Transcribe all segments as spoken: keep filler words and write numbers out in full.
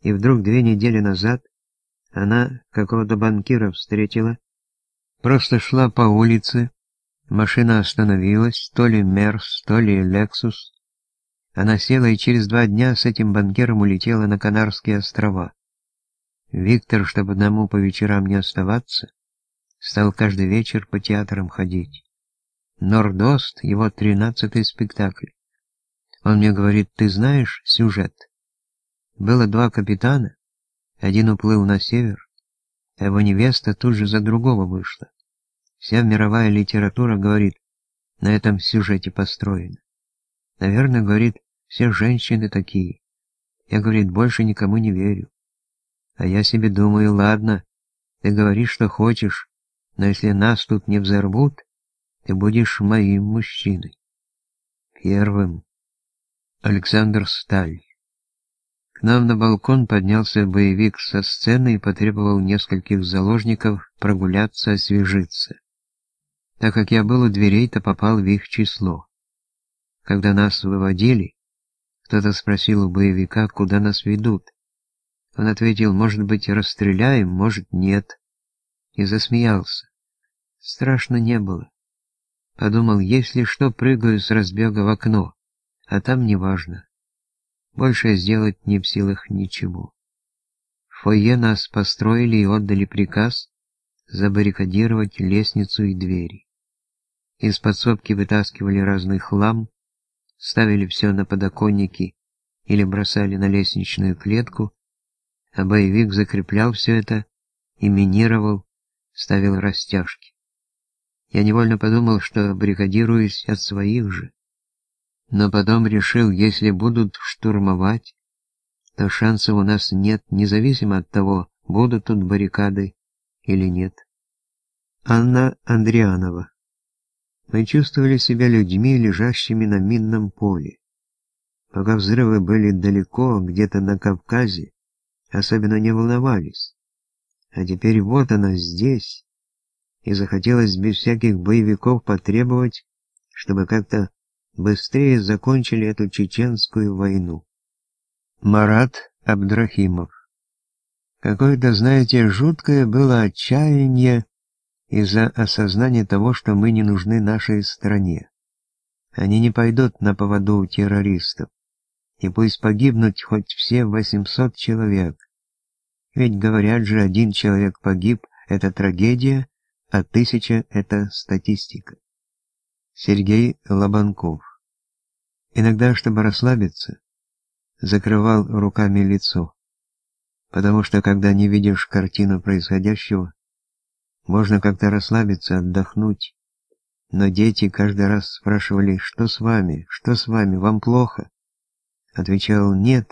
И вдруг две недели назад она какого-то банкира встретила, просто шла по улице, машина остановилась, то ли Мерс, то ли Лексус. Она села и через два дня с этим банкиром улетела на Канарские острова. Виктор, чтобы одному по вечерам не оставаться, стал каждый вечер по театрам ходить. Норд-Ост — его тринадцатый спектакль. Он мне говорит: ты знаешь сюжет? Было два капитана, один уплыл на север, а его невеста тут же за другого вышла. Вся мировая литература, говорит, на этом сюжете построена. Наверное, говорит, все женщины такие. Я, говорит, больше никому не верю. А я себе думаю: ладно, ты говоришь, что хочешь, но если нас тут не взорвут, ты будешь моим мужчиной. Первым. Александр Сталь. К нам на балкон поднялся боевик со сцены и потребовал нескольких заложников прогуляться, освежиться. Так как я был у дверей, то попал в их число. Когда нас выводили, кто-то спросил у боевика, куда нас ведут. Он ответил: может быть, расстреляем, может, нет. И засмеялся. Страшно не было. Подумал: если что, прыгаю с разбега в окно, а там неважно. Больше сделать не в силах ничего. В фойе нас построили и отдали приказ забаррикадировать лестницу и двери. Из подсобки вытаскивали разный хлам, ставили все на подоконники или бросали на лестничную клетку, а боевик закреплял все это и минировал, ставил растяжки. Я невольно подумал, что баррикадируюсь от своих же. Но потом решил, если будут штурмовать, то шансов у нас нет, независимо от того, будут тут баррикады или нет. Анна Андрианова. Мы чувствовали себя людьми, лежащими на минном поле. Пока взрывы были далеко, где-то на Кавказе, особенно не волновались. А теперь вот она здесь, и захотелось без всяких боевиков потребовать, чтобы как-то быстрее закончили эту чеченскую войну. Марат Абдрахимов. Какое-то, знаете, жуткое было отчаяние из-за осознания того, что мы не нужны нашей стране. Они не пойдут на поводу у террористов. И пусть погибнут хоть все восемьсот человек. Ведь говорят же, один человек погиб — это трагедия, а тысяча — это статистика. Сергей Лобанков. Иногда, чтобы расслабиться, закрывал руками лицо, потому что, когда не видишь картину происходящего, можно как-то расслабиться, отдохнуть. Но дети каждый раз спрашивали: что с вами, что с вами, вам плохо? Отвечал: нет,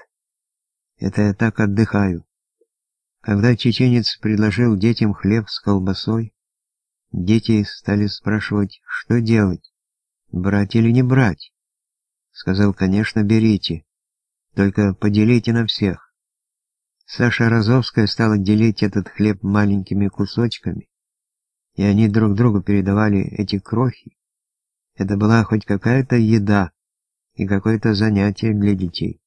это я так отдыхаю. Когда чеченец предложил детям хлеб с колбасой, дети стали спрашивать, что делать, брать или не брать. Сказал: конечно, берите, только поделите на всех. Саша Розовская стала делить этот хлеб маленькими кусочками, и они друг другу передавали эти крохи. Это была хоть какая-то еда и какое-то занятие для детей.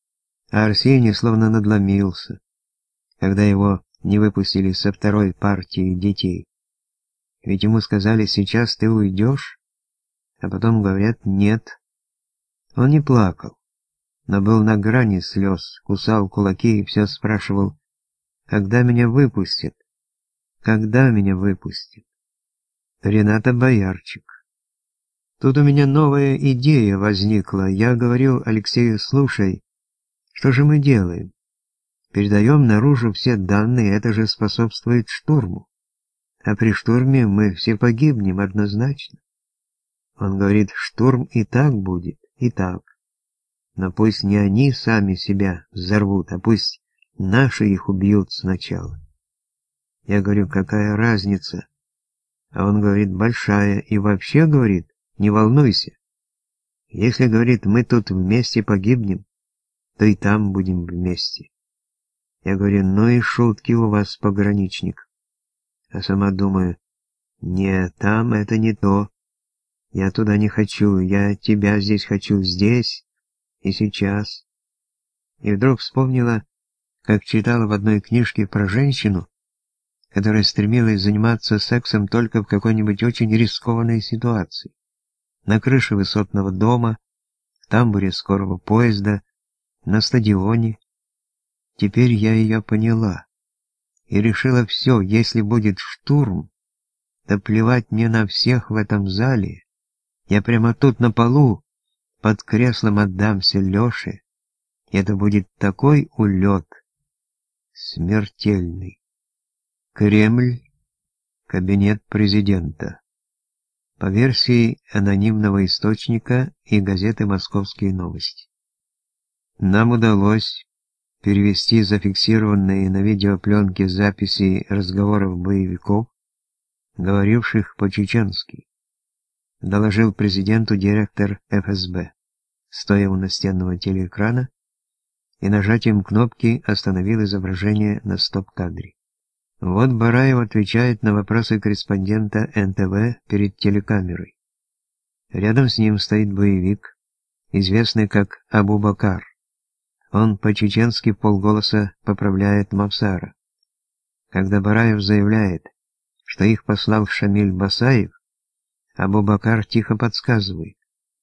А Арсений словно надломился, когда его не выпустили со второй партии детей. Ведь ему сказали: сейчас ты уйдешь, а потом говорят: нет. Он не плакал, но был на грани слез, кусал кулаки и все спрашивал: когда меня выпустят? Когда меня выпустят? Рената Боярчик. Тут у меня новая идея возникла. Я говорил Алексею: слушай, что же мы делаем? Передаем наружу все данные, это же способствует штурму. А при штурме мы все погибнем однозначно. Он говорит: штурм и так будет, и так. Но пусть не они сами себя взорвут, а пусть наши их убьют сначала. Я говорю: какая разница? А он говорит: большая, и вообще, говорит, не волнуйся. Если, говорит, мы тут вместе погибнем, то и там будем вместе. Я говорю: ну и шутки у вас, пограничник. А сама думаю: нет, там это не то. Я туда не хочу, я тебя здесь хочу, здесь и сейчас. И вдруг вспомнила, как читала в одной книжке про женщину, которая стремилась заниматься сексом только в какой-нибудь очень рискованной ситуации. На крыше высотного дома, в тамбуре скорого поезда, на стадионе. Теперь я ее поняла и решила: все, если будет штурм, да плевать мне на всех в этом зале, я прямо тут на полу под креслом отдамся Лёше. Это будет такой улет, смертельный. Кремль, кабинет президента. По версии анонимного источника и газеты «Московские новости». Нам удалось перевести зафиксированные на видеопленке записи разговоров боевиков, говоривших по-чеченски, доложил президенту директор эф эс бэ, стоя у настенного телеэкрана, и нажатием кнопки остановил изображение на стоп-кадре. Вот Бараев отвечает на вопросы корреспондента эн тэ вэ перед телекамерой. Рядом с ним стоит боевик, известный как Абу-Бакар. Он по-чеченски вполголоса поправляет Мавсара. Когда Бараев заявляет, что их послал Шамиль Басаев, Абу-Бакар тихо подсказывает: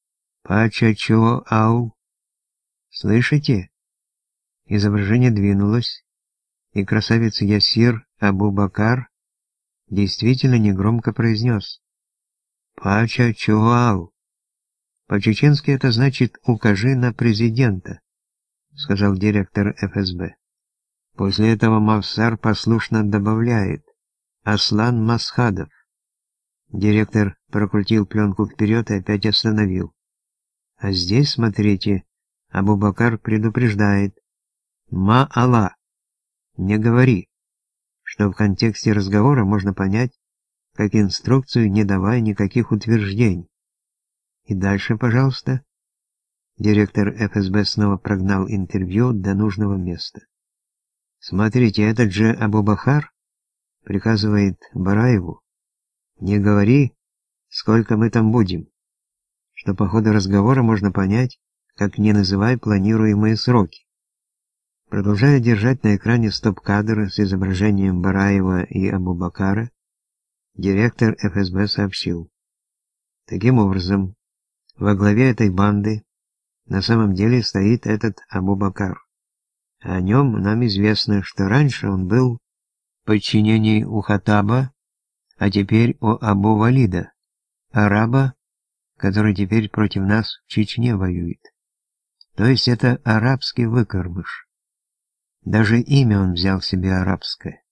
«Пача-чо-ау». Слышите? Изображение двинулось, и красавец Ясир Абу-Бакар действительно негромко произнес: «Пача-чо-ау». По-чеченски это значит «укажи на президента», сказал директор эф эс бэ. После этого Мавсар послушно добавляет: «Аслан Масхадов». Директор прокрутил пленку вперед и опять остановил. А здесь, смотрите, Абу-Бакар предупреждает: «Ма-Алла, не говори», что в контексте разговора можно понять как инструкцию, не давая никаких утверждений. И дальше, пожалуйста. Директор эф эс бэ снова прогнал интервью до нужного места. «Смотрите, этот же Абу-Бакар приказывает Бараеву: не говори, сколько мы там будем», что по ходу разговора можно понять, как не называй планируемые сроки. Продолжая держать на экране стоп-кадр с изображением Бараева и Абу-Бакара, директор эф эс бэ сообщил: таким образом, во главе этой банды на самом деле стоит этот Абу-Бакар. О нем нам известно, что раньше он был в подчинении у Хаттаба, а теперь у Абу-Валида, араба, который теперь против нас в Чечне воюет. То есть это арабский выкормыш. Даже имя он взял себе арабское.